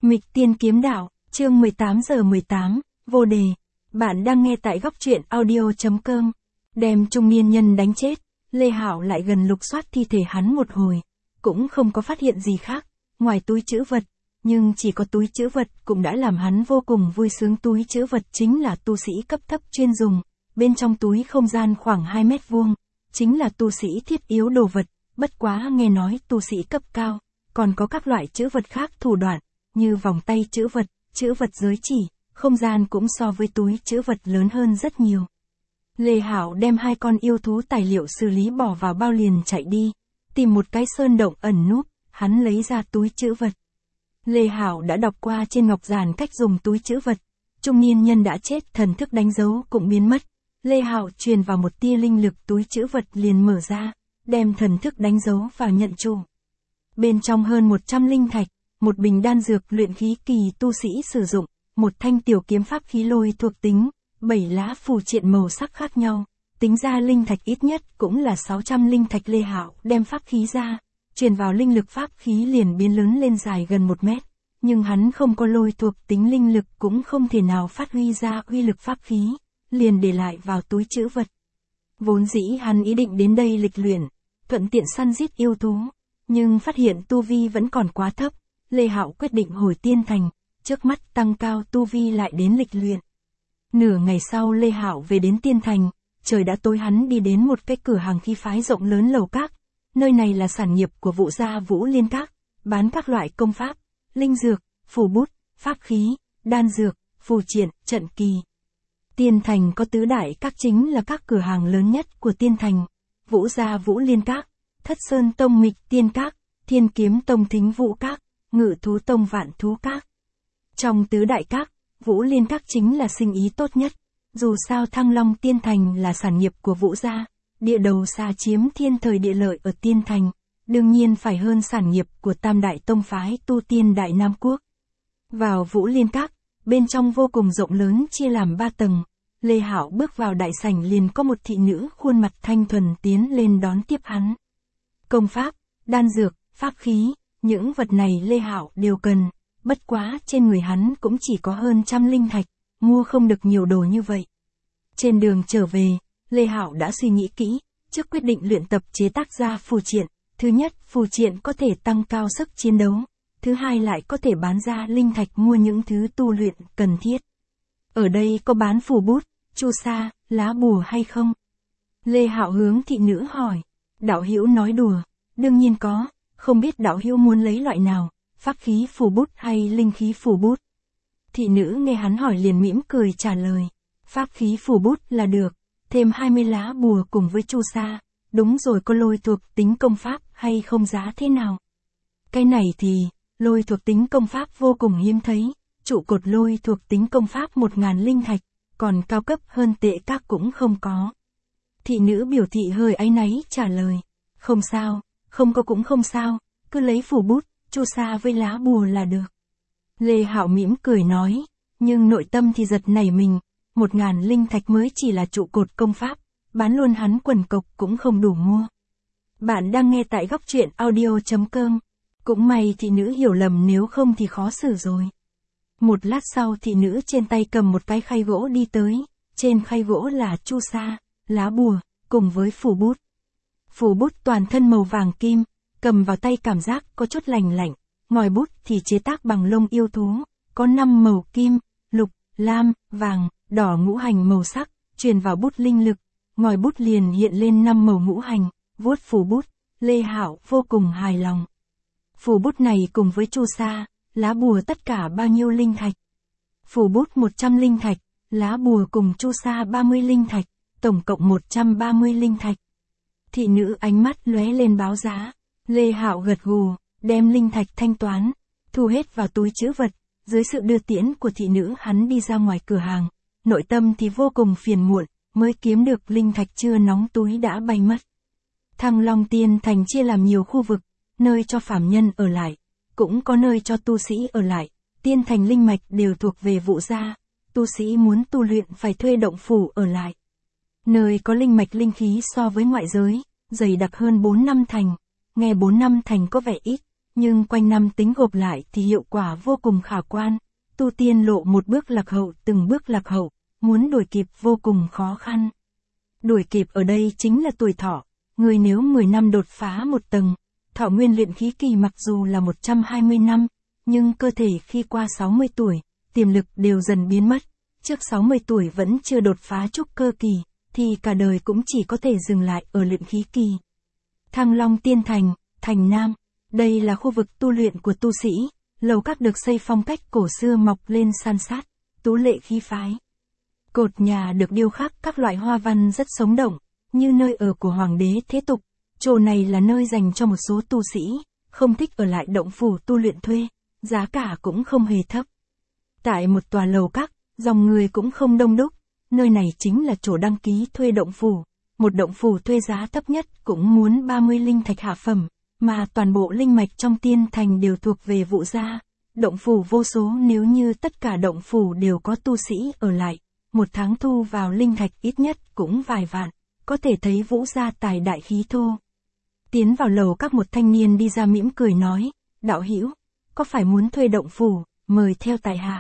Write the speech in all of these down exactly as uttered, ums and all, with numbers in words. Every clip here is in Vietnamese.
Mịch Tiên Kiếm Đạo, chương mười tám giờ mười tám, vô đề. Bạn đang nghe tại góc truyện audio chấm com. Đem trung niên nhân đánh chết, Lê Hạo lại gần lục soát thi thể hắn một hồi, cũng không có phát hiện gì khác, ngoài túi trữ vật, nhưng chỉ có túi trữ vật cũng đã làm hắn vô cùng vui sướng. Túi trữ vật chính là tu sĩ cấp thấp chuyên dùng, bên trong túi không gian khoảng hai mét vuông, chính là tu sĩ thiết yếu đồ vật, bất quá nghe nói tu sĩ cấp cao, còn có các loại trữ vật khác thủ đoạn, như vòng tay trữ vật, trữ vật giới chỉ, không gian cũng so với túi trữ vật lớn hơn rất nhiều. Lê Hạo đem hai con yêu thú tài liệu xử lý bỏ vào bao liền chạy đi, tìm một cái sơn động ẩn núp, hắn lấy ra túi trữ vật. Lê Hạo đã đọc qua trên ngọc giản cách dùng túi trữ vật, trung niên nhân đã chết, thần thức đánh dấu cũng biến mất. Lê Hạo truyền vào một tia linh lực, túi trữ vật liền mở ra, đem thần thức đánh dấu vào nhận chủ. Bên trong hơn một trăm linh thạch, một bình đan dược luyện khí kỳ tu sĩ sử dụng, một thanh tiểu kiếm pháp khí lôi thuộc tính, bảy lá phù triện màu sắc khác nhau, tính ra linh thạch ít nhất cũng là sáu trăm linh thạch. Lê Hạo đem pháp khí ra, truyền vào linh lực, pháp khí liền biến lớn lên dài gần một mét, nhưng hắn không có lôi thuộc tính, linh lực cũng không thể nào phát huy ra uy lực pháp khí, liền để lại vào túi trữ vật. Vốn dĩ hắn ý định đến đây lịch luyện, thuận tiện săn giết yêu thú, nhưng phát hiện tu vi vẫn còn quá thấp, Lê Hạo quyết định hồi Tiên Thành, trước mắt tăng cao tu vi lại đến lịch luyện. Nửa ngày sau Lê Hạo về đến Tiên Thành, trời đã tối, hắn đi đến một cái cửa hàng khí phái rộng lớn lầu các, nơi này là sản nghiệp của Vũ gia Vũ Liên Các, bán các loại công pháp, linh dược, phù bút, pháp khí, đan dược, phù triện, trận kỳ. Tiên Thành có tứ đại các, chính là các cửa hàng lớn nhất của Tiên Thành, Vũ gia Vũ Liên Các, Thất Sơn Tông Mịch Tiên Các, Thiên Kiếm Tông Thính Vũ Các, Ngự Thú Tông Vạn Thú Các. Trong tứ đại các, Vũ Liên Các chính là sinh ý tốt nhất, dù sao Thăng Long Tiên Thành là sản nghiệp của Vũ gia, địa đầu xa chiếm thiên thời địa lợi ở Tiên Thành, đương nhiên phải hơn sản nghiệp của Tam Đại Tông phái tu tiên Đại Nam Quốc. Vào Vũ Liên Các, bên trong vô cùng rộng lớn, chia làm ba tầng. Lê Hạo bước vào đại sảnh liền có một thị nữ khuôn mặt thanh thuần tiến lên đón tiếp hắn. Công pháp, đan dược, pháp khí, những vật này Lê Hạo đều cần, bất quá trên người hắn cũng chỉ có hơn trăm linh thạch, mua không được nhiều đồ như vậy. Trên đường trở về, Lê Hạo đã suy nghĩ kỹ, trước quyết định luyện tập chế tác ra phù triện. Thứ nhất, phù triện có thể tăng cao sức chiến đấu, thứ hai lại có thể bán ra linh thạch mua những thứ tu luyện cần thiết. Ở đây có bán phù bút, chu sa, lá bùa hay không? Lê Hạo hướng thị nữ hỏi. Đạo hữu nói đùa, đương nhiên có, không biết đạo hữu muốn lấy loại nào, pháp khí phù bút hay linh khí phù bút? Thị nữ nghe hắn hỏi liền mỉm cười trả lời, pháp khí phù bút là được, thêm hai mươi lá bùa cùng với chu sa. Đúng rồi, có lôi thuộc tính công pháp hay không, giá thế nào? Cái này thì, lôi thuộc tính công pháp vô cùng hiếm thấy, trụ cột lôi thuộc tính công pháp một ngàn linh thạch, còn cao cấp hơn tệ các cũng không có. Thị nữ biểu thị hơi áy náy trả lời, không sao, không có cũng không sao, cứ lấy phù bút, chu sa với lá bùa là được. Lê Hạo mỉm cười nói, nhưng nội tâm thì giật nảy mình, một ngàn linh thạch mới chỉ là trụ cột công pháp, bán luôn hắn quần cộc cũng không đủ mua. Bạn đang nghe tại góc truyện audio chấm com. Cũng may thị nữ hiểu lầm, nếu không thì khó xử rồi. Một lát sau thị nữ trên tay cầm một cái khay gỗ đi tới, trên khay gỗ là chu sa, lá bùa, cùng với phù bút. Phù bút toàn thân màu vàng kim, cầm vào tay cảm giác có chút lành lạnh, ngòi bút thì chế tác bằng lông yêu thú, có năm màu kim, lục, lam, vàng, đỏ ngũ hành màu sắc, truyền vào bút linh lực, ngòi bút liền hiện lên năm màu ngũ hành, vuốt phù bút, Lê Hạo vô cùng hài lòng. Phù bút này cùng với chu sa, lá bùa tất cả bao nhiêu linh thạch? Phù bút một trăm linh thạch, lá bùa cùng chu sa ba mươi linh thạch, tổng cộng một trăm ba mươi linh thạch. Thị nữ ánh mắt lóe lên báo giá, Lê Hạo gật gù, đem linh thạch thanh toán, thu hết vào túi trữ vật, dưới sự đưa tiễn của thị nữ hắn đi ra ngoài cửa hàng, nội tâm thì vô cùng phiền muộn, mới kiếm được linh thạch chưa nóng túi đã bay mất. Thăng Long Tiên Thành chia làm nhiều khu vực, nơi cho phàm nhân ở lại, cũng có nơi cho tu sĩ ở lại. Tiên Thành linh mạch đều thuộc về Vũ gia, tu sĩ muốn tu luyện phải thuê động phủ ở lại. Nơi có linh mạch linh khí so với ngoại giới, dày đặc hơn bốn năm thành, nghe bốn năm thành có vẻ ít, nhưng quanh năm tính gộp lại thì hiệu quả vô cùng khả quan. Tu tiên lộ một bước lạc hậu, từng bước lạc hậu, muốn đuổi kịp vô cùng khó khăn. Đuổi kịp ở đây chính là tuổi thọ. Người nếu mười năm đột phá một tầng, thọ nguyên luyện khí kỳ mặc dù là một trăm hai mươi năm, nhưng cơ thể khi qua sáu mươi tuổi, tiềm lực đều dần biến mất. Trước sáu mươi tuổi vẫn chưa đột phá trúc cơ kỳ, thì cả đời cũng chỉ có thể dừng lại ở luyện khí kỳ. Thăng Long Tiên Thành, Thành Nam, đây là khu vực tu luyện của tu sĩ, lầu các được xây phong cách cổ xưa mọc lên san sát, tú lệ khí phái. Cột nhà được điêu khắc các loại hoa văn rất sống động, như nơi ở của hoàng đế thế tục. Chỗ này là nơi dành cho một số tu sĩ, không thích ở lại động phủ tu luyện thuê, giá cả cũng không hề thấp. Tại một tòa lầu các, dòng người cũng không đông đúc, nơi này chính là chỗ đăng ký thuê động phủ. Một động phủ thuê giá thấp nhất cũng muốn ba mươi linh thạch hạ phẩm, mà toàn bộ linh mạch trong tiên thành đều thuộc về Vũ gia. Động phủ vô số, nếu như tất cả động phủ đều có tu sĩ ở lại, một tháng thu vào linh thạch ít nhất cũng vài vạn, có thể thấy Vũ gia tài đại khí thô. Tiến vào lầu các, một thanh niên đi ra mỉm cười nói, đạo hữu, có phải muốn thuê động phủ, mời theo tại hạ.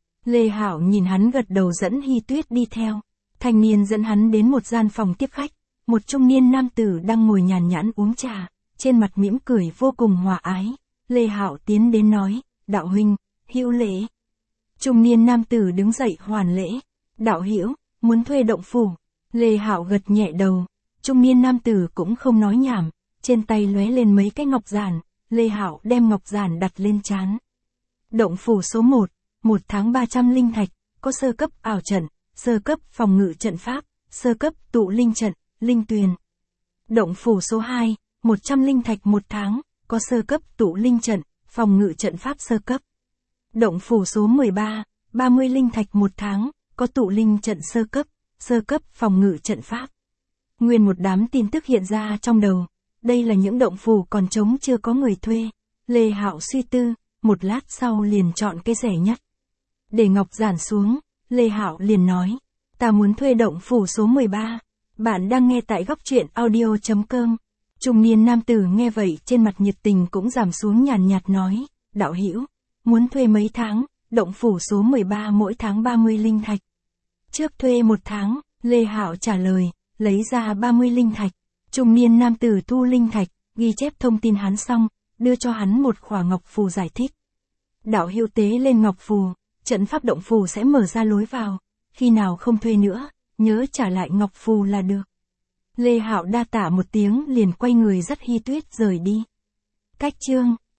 Lê Hạo nhìn hắn gật đầu, dẫn Hy Tuyết đi theo. Thanh niên dẫn hắn đến một gian phòng tiếp khách, một trung niên nam tử đang ngồi nhàn nhãn uống trà, trên mặt mỉm cười vô cùng hòa ái. Lê Hạo tiến đến nói, đạo huynh, hữu lễ. Trung niên nam tử đứng dậy hoàn lễ, đạo hữu, muốn thuê động phủ. Lê Hạo gật nhẹ đầu, trung niên nam tử cũng không nói nhảm, trên tay lóe lên mấy cái ngọc giản, Lê Hạo đem ngọc giản đặt lên trán. Động phủ số một, một tháng ba trăm linh thạch, có sơ cấp ảo trận, sơ cấp phòng ngự trận pháp, sơ cấp tụ linh trận, linh tuyền. Động phủ số hai, một trăm linh thạch một tháng, có sơ cấp tụ linh trận, phòng ngự trận pháp sơ cấp. Động phủ số mười ba, ba mươi linh thạch một tháng, có tụ linh trận sơ cấp, sơ cấp phòng ngự trận pháp. Nguyên một đám tin tức hiện ra trong đầu, đây là những động phủ còn trống chưa có người thuê. Lê Hạo suy tư, một lát sau liền chọn cái rẻ nhất. Để ngọc giản xuống, Lê Hạo liền nói, ta muốn thuê động phủ số mười ba. Bạn đang nghe tại góc truyện audio chấm com. Trung niên nam tử nghe vậy trên mặt nhiệt tình cũng giảm xuống, nhàn nhạt nói, đạo hữu, muốn thuê mấy tháng, động phủ số mười ba mỗi tháng ba mươi linh thạch. Trước thuê một tháng, Lê Hạo trả lời, lấy ra ba mươi linh thạch. Trung niên nam tử thu linh thạch, ghi chép thông tin hắn xong, đưa cho hắn một khỏa ngọc phù giải thích. Đạo hữu tế lên ngọc phù, trận pháp động phủ sẽ mở ra lối vào, khi nào không thuê nữa, nhớ trả lại ngọc phù là được. Lê Hạo đa tạ một tiếng liền quay người dắt Hy Tuyết rời đi. Cách chương